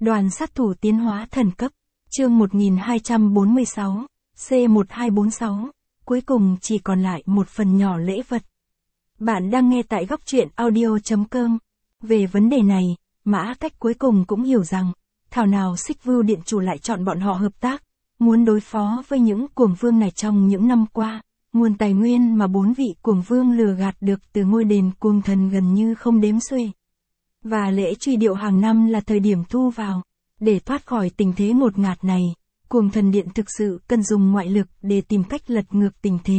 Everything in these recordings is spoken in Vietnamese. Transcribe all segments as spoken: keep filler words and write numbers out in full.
Đoàn sát thủ tiến hóa thần cấp, chương một nghìn hai trăm bốn mươi sáu, C một hai bốn sáu, cuối cùng chỉ còn lại một phần nhỏ lễ vật. Bạn đang nghe tại góc truyện audio chấm com. Về vấn đề này, Mã Cách cuối cùng cũng hiểu rằng, thảo nào Xích Vưu Điện Chủ lại chọn bọn họ hợp tác, muốn đối phó với những cuồng vương này. Trong những năm qua, nguồn tài nguyên mà bốn vị cuồng vương lừa gạt được từ ngôi đền cuồng thần gần như không đếm xuể. Và lễ truy điệu hàng năm là thời điểm thu vào. Để thoát khỏi tình thế ngột ngạt này, cuồng thần điện thực sự cần dùng ngoại lực để tìm cách lật ngược tình thế.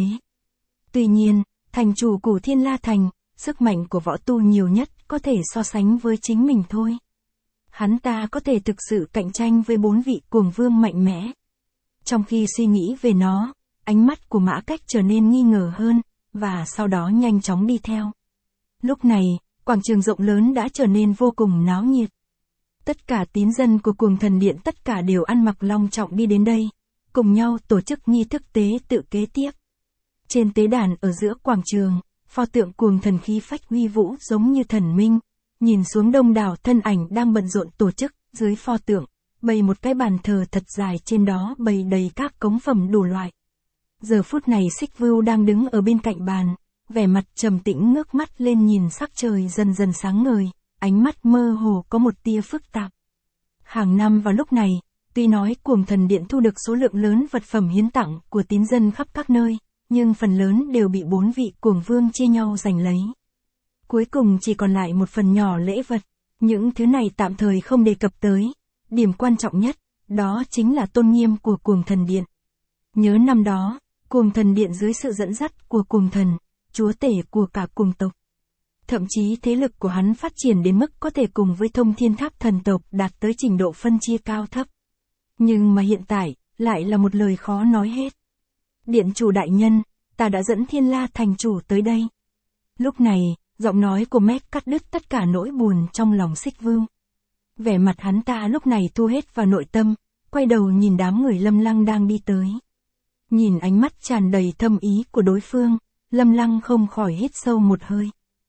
Tuy nhiên, thành chủ của Thiên La Thành, sức mạnh của võ tu nhiều nhất có thể so sánh với chính mình thôi. Hắn ta có thể thực sự cạnh tranh với bốn vị cuồng vương mạnh mẽ. Trong khi suy nghĩ về nó, ánh mắt của Mã Cách trở nên nghi ngờ hơn, và sau đó nhanh chóng đi theo. Lúc này, quảng trường rộng lớn đã trở nên vô cùng náo nhiệt. Tất cả tín dân của cuồng thần điện tất cả đều ăn mặc long trọng đi đến đây, cùng nhau tổ chức nghi thức tế tự kế tiếp. Trên tế đàn ở giữa quảng trường, pho tượng cuồng thần khí phách uy vũ giống như thần minh, nhìn xuống đông đảo thân ảnh đang bận rộn tổ chức. Dưới pho tượng, bày một cái bàn thờ thật dài, trên đó bày đầy các cống phẩm đủ loại. Giờ phút này Xích Vưu đang đứng ở bên cạnh bàn, vẻ mặt trầm tĩnh ngước mắt lên nhìn sắc trời dần dần sáng ngời, ánh mắt mơ hồ có một tia phức tạp. Hàng năm vào lúc này, tuy nói cuồng thần điện thu được số lượng lớn vật phẩm hiến tặng của tín dân khắp các nơi, nhưng phần lớn đều bị bốn vị cuồng vương chia nhau giành lấy. Cuối cùng chỉ còn lại một phần nhỏ lễ vật, những thứ này tạm thời không đề cập tới. Điểm quan trọng nhất, đó chính là tôn nghiêm của cuồng thần điện. Nhớ năm đó, cuồng thần điện dưới sự dẫn dắt của cuồng thần, chúa tể của cả cuồng tộc. Thậm chí thế lực của hắn phát triển đến mức có thể cùng với Thông Thiên Tháp thần tộc đạt tới trình độ phân chia cao thấp. Nhưng mà hiện tại, lại là một lời khó nói hết. Điện chủ đại nhân, ta đã dẫn Thiên La thành chủ tới đây. Lúc này, giọng nói của Mét cắt đứt tất cả nỗi buồn trong lòng Xích Vưu. Vẻ mặt hắn ta lúc này thu hết vào nội tâm, quay đầu nhìn đám người Lâm Lăng đang đi tới. Nhìn ánh mắt tràn đầy thâm ý của đối phương, Lâm Lăng không khỏi hít sâu một hơi.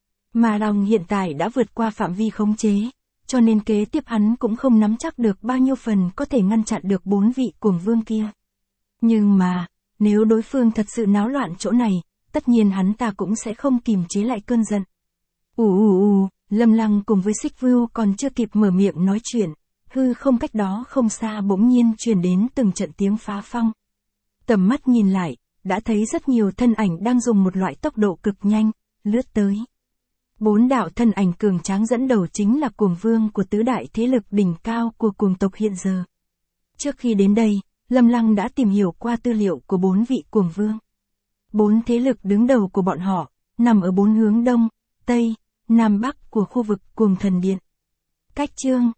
Mà lòng hiện tại đã vượt qua phạm vi khống chế, cho nên kế tiếp hắn cũng không nắm chắc được bao nhiêu phần có thể ngăn chặn được bốn vị cuồng vương kia. Nhưng mà, nếu đối phương thật sự náo loạn chỗ này, tất nhiên hắn ta cũng sẽ không kìm chế lại cơn giận. Ù ù ù, Lâm Lăng cùng với Xích Vưu còn chưa kịp mở miệng nói chuyện, hư không cách đó không xa bỗng nhiên truyền đến từng trận tiếng phá phong. Tầm mắt nhìn lại, đã thấy rất nhiều thân ảnh đang dùng một loại tốc độ cực nhanh, lướt tới. Bốn đạo thân ảnh cường tráng dẫn đầu chính là cuồng vương của tứ đại thế lực đỉnh cao của cuồng tộc hiện giờ. Trước khi đến đây, Lâm Lăng đã tìm hiểu qua tư liệu của bốn vị cuồng vương. Bốn thế lực đứng đầu của bọn họ, nằm ở bốn hướng đông, tây, nam bắc của khu vực cuồng thần điện. Cách chương,